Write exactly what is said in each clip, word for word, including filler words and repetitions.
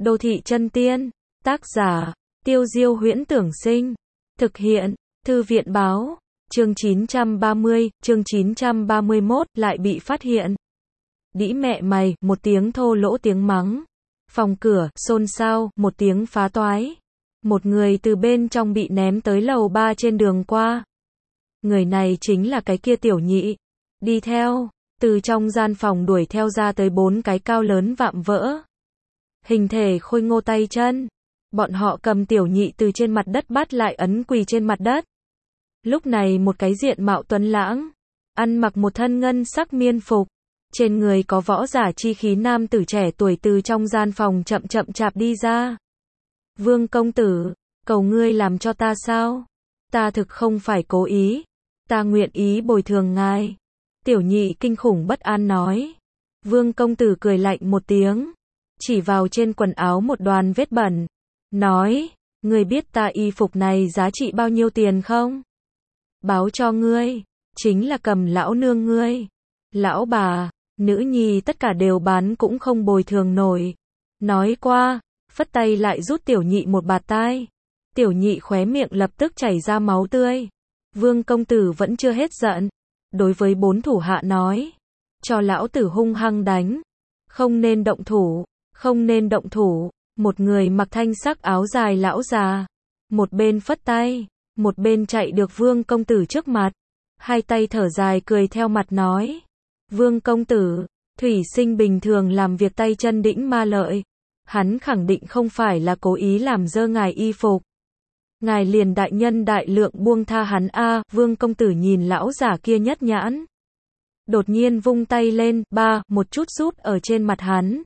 Đô thị chân tiên, tác giả, Tiêu Diêu Huyễn Tưởng Sinh, thực hiện, Thư viện báo, chương chín trăm ba mươi, chương chín trăm ba mươi mốt, lại bị phát hiện. Đĩ mẹ mày, một tiếng thô lỗ tiếng mắng. Phòng cửa, xôn xao, một tiếng phá toái. Một người từ bên trong bị ném tới lầu ba trên đường qua. Người này chính là cái kia tiểu nhị. Đi theo, từ trong gian phòng đuổi theo ra tới bốn cái cao lớn vạm vỡ. Hình thể khôi ngô tay chân. Bọn họ cầm tiểu nhị từ trên mặt đất bắt lại ấn quỳ trên mặt đất. Lúc này một cái diện mạo tuấn lãng, ăn mặc một thân ngân sắc miên phục, trên người có võ giả chi khí nam tử trẻ tuổi từ trong gian phòng chậm chậm chạp đi ra. Vương công tử, cầu ngươi làm cho ta sao? Ta thực không phải cố ý, ta nguyện ý bồi thường ngài. Tiểu nhị kinh khủng bất an nói. Vương công tử cười lạnh một tiếng, chỉ vào trên quần áo một đoàn vết bẩn, nói, ngươi biết ta y phục này giá trị bao nhiêu tiền không? Báo cho ngươi, chính là cầm lão nương ngươi, lão bà, nữ nhi tất cả đều bán cũng không bồi thường nổi. Nói qua, phất tay lại rút tiểu nhị một bạt tai. Tiểu nhị khóe miệng lập tức chảy ra máu tươi. Vương công tử vẫn chưa hết giận, đối với bốn thủ hạ nói, cho lão tử hung hăng đánh, không nên động thủ, không nên động thủ. Một người mặc thanh sắc áo dài lão già, một bên phất tay, một bên chạy được Vương công tử trước mặt, hai tay thở dài cười theo mặt nói, Vương công tử, thủy sinh bình thường làm việc tay chân đĩnh ma lợi, hắn khẳng định không phải là cố ý làm dơ ngài y phục. Ngài liền đại nhân đại lượng buông tha hắn a. Vương công tử nhìn lão giả kia nhất nhãn, đột nhiên vung tay lên, ba, một chút rút ở trên mặt hắn.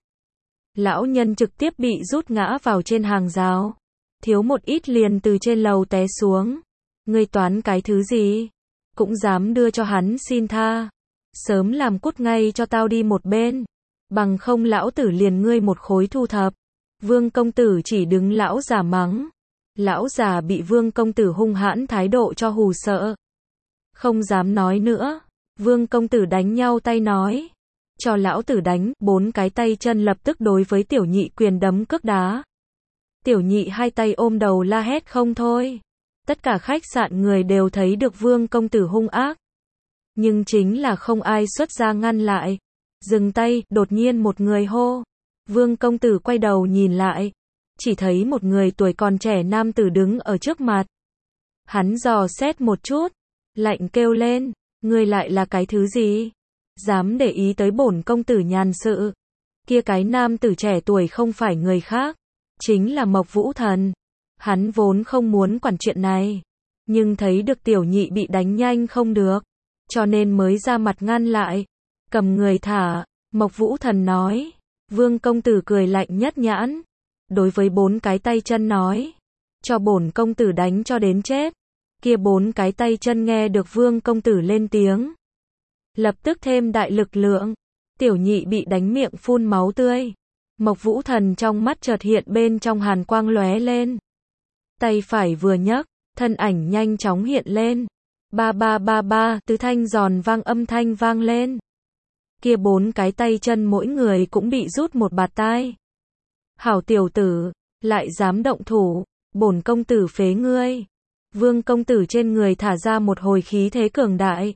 Lão nhân trực tiếp bị rút ngã vào trên hàng rào, thiếu một ít liền từ trên lầu té xuống. Ngươi toán cái thứ gì? Cũng dám đưa cho hắn xin tha. Sớm làm cút ngay cho tao đi một bên, bằng không lão tử liền ngươi một khối thu thập. Vương công tử chỉ đứng lão già mắng. Lão già bị vương công tử hung hãn thái độ cho hù sợ, không dám nói nữa. Vương công tử đánh nhau tay nói, cho lão tử đánh. Bốn cái tay chân lập tức đối với tiểu nhị quyền đấm cước đá. Tiểu nhị hai tay ôm đầu la hét không thôi. Tất cả khách sạn người đều thấy được vương công tử hung ác, nhưng chính là không ai xuất ra ngăn lại. Dừng tay. Đột nhiên một người hô. Vương công tử quay đầu nhìn lại, chỉ thấy một người tuổi còn trẻ nam tử đứng ở trước mặt. Hắn dò xét một chút, lạnh kêu lên, ngươi lại là cái thứ gì? Dám để ý tới bổn công tử nhàn sự? Kia cái nam tử trẻ tuổi không phải người khác, chính là Mộc Vũ Thần. Hắn vốn không muốn quản chuyện này, nhưng thấy được tiểu nhị bị đánh nhanh không được, cho nên mới ra mặt ngăn lại. Cầm người thả. Mộc Vũ Thần nói. Vương công tử cười lạnh nhất nhãn, đối với bốn cái tay chân nói, cho bổn công tử đánh cho đến chết. Kia bốn cái tay chân nghe được vương công tử lên tiếng, lập tức thêm đại lực lượng. Tiểu nhị bị đánh miệng phun máu tươi. Mộc Vũ Thần trong mắt chợt hiện bên trong hàn quang lóe lên, tay phải vừa nhấc, thân ảnh nhanh chóng hiện lên. Ba ba ba ba, tứ thanh giòn vang âm thanh vang lên. Kia bốn cái tay chân mỗi người cũng bị rút một bạt tai. Hảo tiểu tử, lại dám động thủ, bổn công tử phế ngươi. Vương công tử trên người thả ra một hồi khí thế cường đại.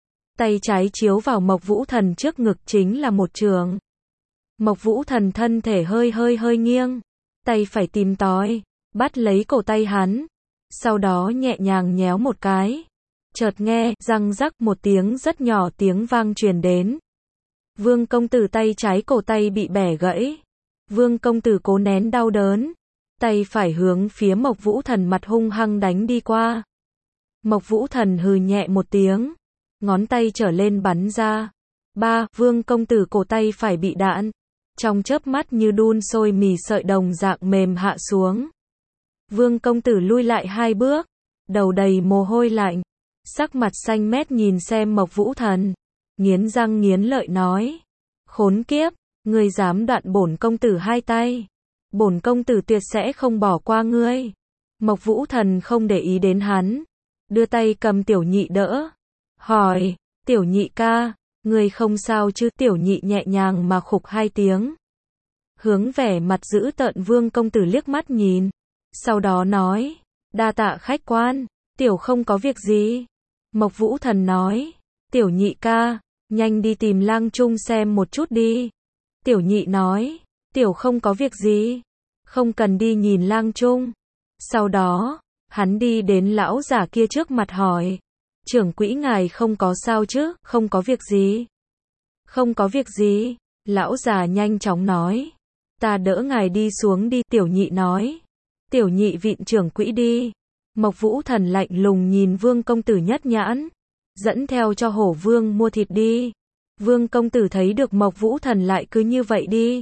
Tay trái chiếu vào Mộc Vũ Thần trước ngực chính là một chưởng. Mộc Vũ Thần thân thể hơi hơi hơi nghiêng, tay phải tìm tòi, bắt lấy cổ tay hắn, sau đó nhẹ nhàng nhéo một cái. Chợt nghe, răng rắc một tiếng rất nhỏ tiếng vang truyền đến. Vương công tử tay trái cổ tay bị bẻ gãy. Vương công tử cố nén đau đớn, tay phải hướng phía Mộc Vũ Thần mặt hung hăng đánh đi qua. Mộc Vũ Thần hừ nhẹ một tiếng, ngón tay trở lên bắn ra. Ba, vương công tử cổ tay phải bị đạn, trong chớp mắt như đun sôi mì sợi đồng dạng mềm hạ xuống. Vương công tử lui lại hai bước, đầu đầy mồ hôi lạnh, sắc mặt xanh mét nhìn xem Mộc Vũ Thần, nghiến răng nghiến lợi nói, khốn kiếp, ngươi dám đoạn bổn công tử hai tay, bổn công tử tuyệt sẽ không bỏ qua ngươi. Mộc Vũ Thần không để ý đến hắn, đưa tay cầm tiểu nhị đỡ, hỏi, tiểu nhị ca, ngươi không sao chứ? Tiểu nhị nhẹ nhàng mà khục hai tiếng, hướng vẻ mặt dữ tợn Vương công tử liếc mắt nhìn. Sau đó nói, đa tạ khách quan, tiểu không có việc gì. Mộc Vũ Thần nói, tiểu nhị ca, nhanh đi tìm Lang Trung xem một chút đi. Tiểu nhị nói, tiểu không có việc gì, không cần đi nhìn Lang Trung. Sau đó, hắn đi đến lão giả kia trước mặt hỏi, trưởng quỹ ngài không có sao chứ, không có việc gì. Không có việc gì, lão già nhanh chóng nói, ta đỡ ngài đi xuống đi, tiểu nhị nói. Tiểu nhị vịn trưởng quỹ đi. Mộc Vũ Thần lạnh lùng nhìn Vương công tử nhất nhãn, dẫn theo cho Hổ Vương mua thịt đi. Vương công tử thấy được Mộc Vũ Thần lại cứ như vậy đi,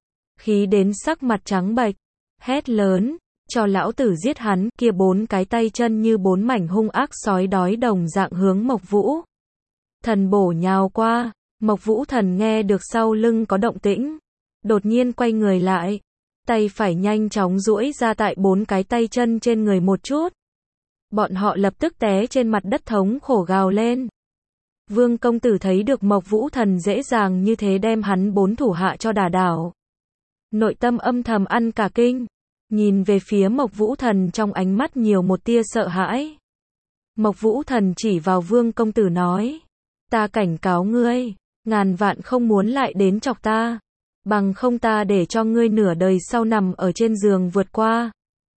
khí đến sắc mặt trắng bệch, hét lớn, cho lão tử giết hắn, kia bốn cái tay chân như bốn mảnh hung ác sói đói đồng dạng hướng Mộc Vũ Thần bổ nhào qua. Mộc Vũ Thần nghe được sau lưng có động tĩnh, đột nhiên quay người lại, tay phải nhanh chóng duỗi ra tại bốn cái tay chân trên người một chút. Bọn họ lập tức té trên mặt đất thống khổ gào lên. Vương công tử thấy được Mộc Vũ Thần dễ dàng như thế đem hắn bốn thủ hạ cho đả đảo, nội tâm âm thầm ăn cả kinh, nhìn về phía Mộc Vũ Thần trong ánh mắt nhiều một tia sợ hãi. Mộc Vũ Thần chỉ vào Vương công tử nói, ta cảnh cáo ngươi, ngàn vạn không muốn lại đến chọc ta, bằng không ta để cho ngươi nửa đời sau nằm ở trên giường vượt qua.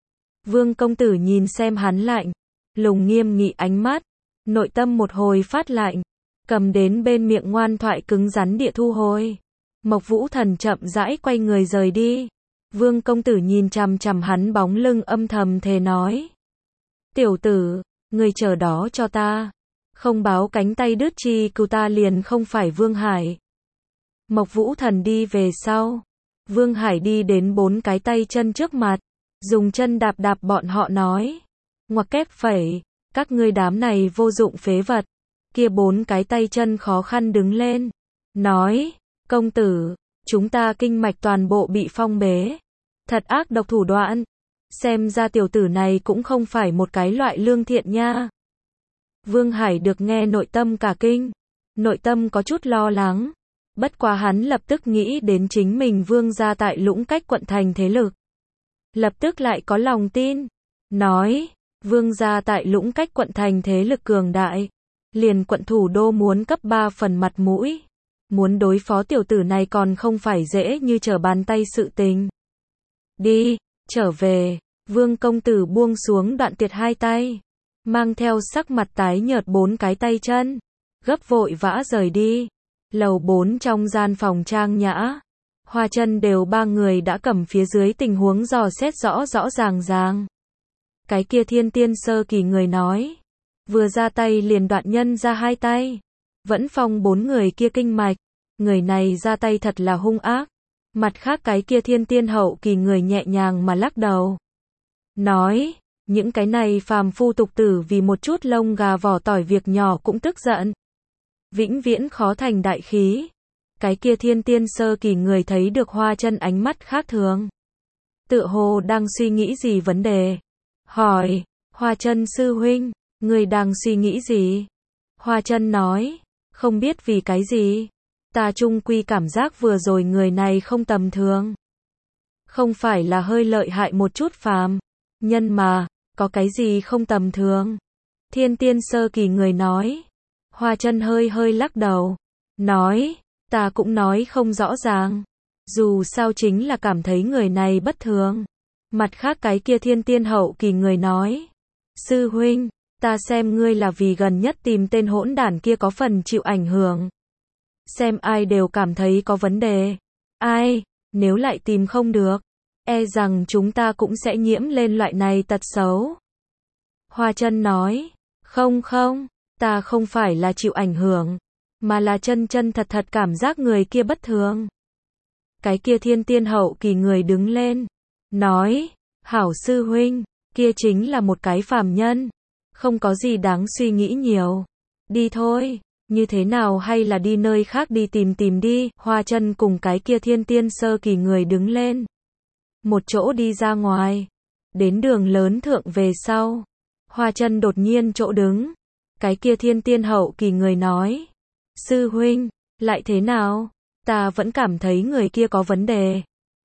Vương công tử nhìn xem hắn lạnh lùng nghiêm nghị ánh mắt, nội tâm một hồi phát lạnh, cầm đến bên miệng ngoan thoại cứng rắn địa thu hồi. Mộc Vũ Thần chậm rãi quay người rời đi. Vương công tử nhìn chằm chằm hắn bóng lưng âm thầm thề nói, tiểu tử, ngươi chờ đó cho ta, không báo cánh tay đứt chi cừu ta liền không phải Vương Hải. Mộc Vũ Thần đi về sau, Vương Hải đi đến bốn cái tay chân trước mặt, dùng chân đạp đạp bọn họ nói, ngoặc kép phẩy, các ngươi đám này vô dụng phế vật. Kia bốn cái tay chân khó khăn đứng lên, nói, công tử, chúng ta kinh mạch toàn bộ bị phong bế, thật ác độc thủ đoạn, xem ra tiểu tử này cũng không phải một cái loại lương thiện nha. Vương Hải được nghe nội tâm cả kinh, nội tâm có chút lo lắng, bất quá hắn lập tức nghĩ đến chính mình Vương gia tại Lũng Cách quận thành thế lực, lập tức lại có lòng tin, nói, Vương gia tại Lũng Cách quận thành thế lực cường đại, liền quận thủ đô muốn cấp ba phần mặt mũi, muốn đối phó tiểu tử này còn không phải dễ như trở bàn tay sự tình. Đi, trở về. Vương công tử buông xuống đoạn tuyệt hai tay, mang theo sắc mặt tái nhợt bốn cái tay chân, gấp vội vã rời đi. Lầu bốn trong gian phòng trang nhã, Hoa Chân đều ba người đã cầm phía dưới tình huống dò xét rõ rõ ràng ràng. Cái kia thiên tiên sơ kỳ người nói, vừa ra tay liền đoạn nhân ra hai tay, vẫn phong bốn người kia kinh mạch, người này ra tay thật là hung ác. Mặt khác cái kia thiên tiên hậu kỳ người nhẹ nhàng mà lắc đầu, nói, những cái này phàm phu tục tử vì một chút lông gà vỏ tỏi việc nhỏ cũng tức giận, vĩnh viễn khó thành đại khí. Cái kia thiên tiên sơ kỳ người thấy được Hoa Chân ánh mắt khác thường, tựa hồ đang suy nghĩ gì vấn đề, hỏi, Hoa Chân sư huynh, người đang suy nghĩ gì? Hoa Chân nói, không biết vì cái gì, ta chung quy cảm giác vừa rồi người này không tầm thường, không phải là hơi lợi hại một chút phàm nhân mà, có cái gì không tầm thường? Thiên tiên sơ kỳ người nói. Hoa Chân hơi hơi lắc đầu, nói, ta cũng nói không rõ ràng, dù sao chính là cảm thấy người này bất thường. Mặt khác cái kia thiên tiên hậu kỳ người nói, sư huynh, ta xem ngươi là vì gần nhất tìm tên hỗn đản kia có phần chịu ảnh hưởng, xem ai đều cảm thấy có vấn đề, ai, nếu lại tìm không được, e rằng chúng ta cũng sẽ nhiễm lên loại này tật xấu. Hoa Chân nói, không không, ta không phải là chịu ảnh hưởng, mà là chân chân thật thật cảm giác người kia bất thường. Cái kia thiên tiên hậu kỳ người đứng lên, nói, hảo sư huynh, kia chính là một cái phàm nhân, không có gì đáng suy nghĩ nhiều, đi thôi, như thế nào hay là đi nơi khác đi tìm tìm đi. Hoa Chân cùng cái kia thiên tiên sơ kỳ người đứng lên, một chỗ đi ra ngoài, đến đường lớn thượng về sau, Hoa Chân đột nhiên chỗ đứng, cái kia thiên tiên hậu kỳ người nói, sư huynh, lại thế nào, ta vẫn cảm thấy người kia có vấn đề,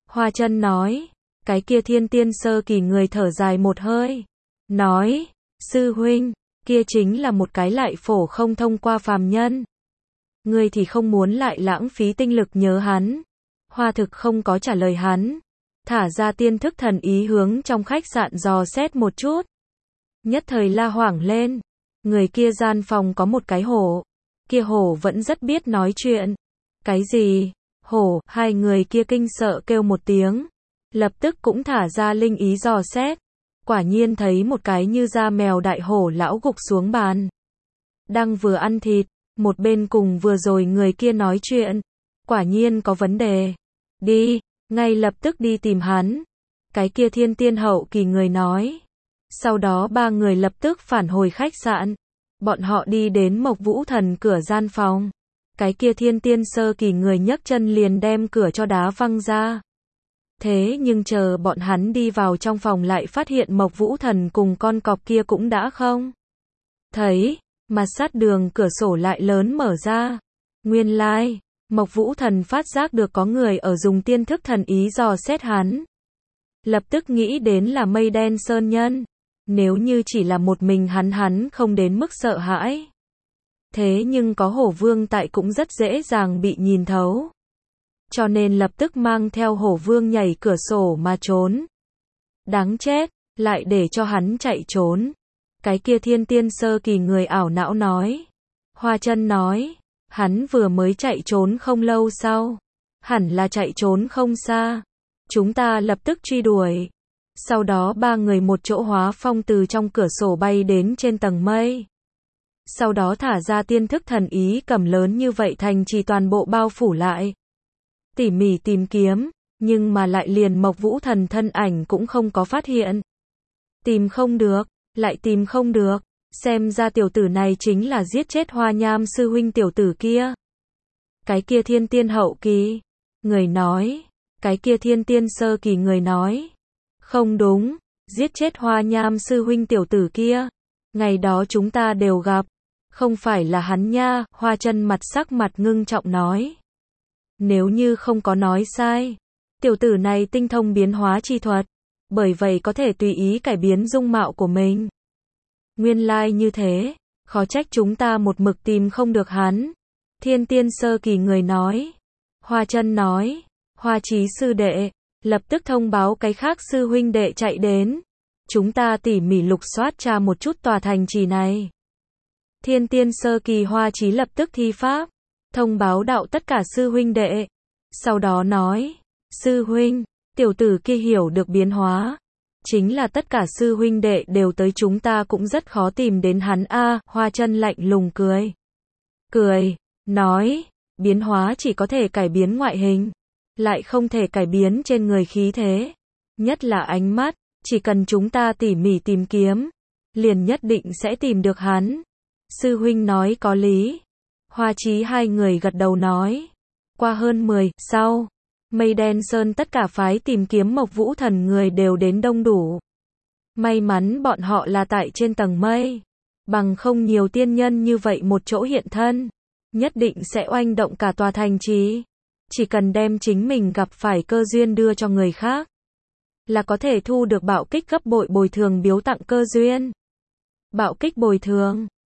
Hoa Chân nói. Cái kia thiên tiên sơ kỳ người thở dài một hơi. Nói, sư huynh, kia chính là một cái lại phổ không thông qua phàm nhân. Ngươi thì không muốn lại lãng phí tinh lực nhớ hắn. Hoa Thực không có trả lời hắn. Thả ra tiên thức thần ý hướng trong khách sạn dò xét một chút. Nhất thời la hoảng lên. Người kia gian phòng có một cái hổ. Kia hổ vẫn rất biết nói chuyện. Cái gì? Hổ, hai người kia kinh sợ kêu một tiếng. Lập tức cũng thả ra linh ý dò xét. Quả nhiên thấy một cái như da mèo đại hổ lão gục xuống bàn. Đang vừa ăn thịt, một bên cùng vừa rồi người kia nói chuyện. Quả nhiên có vấn đề. Đi, ngay lập tức đi tìm hắn. Cái kia thiên tiên hậu kỳ người nói. Sau đó ba người lập tức phản hồi khách sạn. Bọn họ đi đến Mộc Vũ Thần cửa gian phòng. Cái kia thiên tiên sơ kỳ người nhấc chân liền đem cửa cho đá văng ra. Thế nhưng chờ bọn hắn đi vào trong phòng lại phát hiện Mộc Vũ Thần cùng con cọp kia cũng đã không thấy, mà sát đường cửa sổ lại lớn mở ra. Nguyên lai, like, Mộc Vũ Thần phát giác được có người ở dùng tiên thức thần ý dò xét hắn. Lập tức nghĩ đến là Mây Đen Sơn Nhân. Nếu như chỉ là một mình hắn hắn không đến mức sợ hãi. Thế nhưng có Hổ Vương tại cũng rất dễ dàng bị nhìn thấu. Cho nên lập tức mang theo Hổ Vương nhảy cửa sổ mà trốn. Đáng chết, lại để cho hắn chạy trốn. Cái kia thiên tiên sơ kỳ người ảo não nói. Hoa Chân nói, hắn vừa mới chạy trốn không lâu sau. Hẳn là chạy trốn không xa. Chúng ta lập tức truy đuổi. Sau đó ba người một chỗ hóa phong từ trong cửa sổ bay đến trên tầng mây. Sau đó thả ra tiên thức thần ý cầm lớn như vậy thành trì toàn bộ bao phủ lại. Tỉ mỉ tìm kiếm, nhưng mà lại liền Mộc Vũ Thần thân ảnh cũng không có phát hiện. Tìm không được, lại tìm không được, xem ra tiểu tử này chính là giết chết Hoa Nham sư huynh tiểu tử kia. Cái kia thiên tiên hậu kỳ, người nói, cái kia thiên tiên sơ kỳ người nói. Không đúng, giết chết Hoa Nham sư huynh tiểu tử kia. Ngày đó chúng ta đều gặp, không phải là hắn nha, Hoa Chân mặt sắc mặt ngưng trọng nói. Nếu như không có nói sai, tiểu tử này tinh thông biến hóa chi thuật, bởi vậy có thể tùy ý cải biến dung mạo của mình. Nguyên lai like như thế, khó trách chúng ta một mực tìm không được hắn. Thiên tiên sơ kỳ người nói. Hoa Chân nói, Hoa Chí sư đệ, lập tức thông báo cái khác sư huynh đệ chạy đến. Chúng ta tỉ mỉ lục soát tra một chút tòa thành trì này. Thiên tiên sơ kỳ Hoa Chí lập tức thi pháp, thông báo đạo tất cả sư huynh đệ. Sau đó nói, sư huynh, tiểu tử kia hiểu được biến hóa. Chính là tất cả sư huynh đệ đều tới chúng ta cũng rất khó tìm đến hắn a. Hoa Chân lạnh lùng cười. Cười, nói, biến hóa chỉ có thể cải biến ngoại hình, lại không thể cải biến trên người khí thế. Nhất là ánh mắt, chỉ cần chúng ta tỉ mỉ tìm kiếm, liền nhất định sẽ tìm được hắn. Sư huynh nói có lý. Hoa Chí hai người gật đầu nói. Qua hơn mười, sau, Mây Đen Sơn tất cả phái tìm kiếm Mộc Vũ Thần người đều đến đông đủ. May mắn bọn họ là tại trên tầng mây. Bằng không nhiều tiên nhân như vậy một chỗ hiện thân, nhất định sẽ oanh động cả tòa thành trì. Chỉ cần đem chính mình gặp phải cơ duyên đưa cho người khác, là có thể thu được bạo kích gấp bội bồi thường biếu tặng cơ duyên. Bạo kích bồi thường.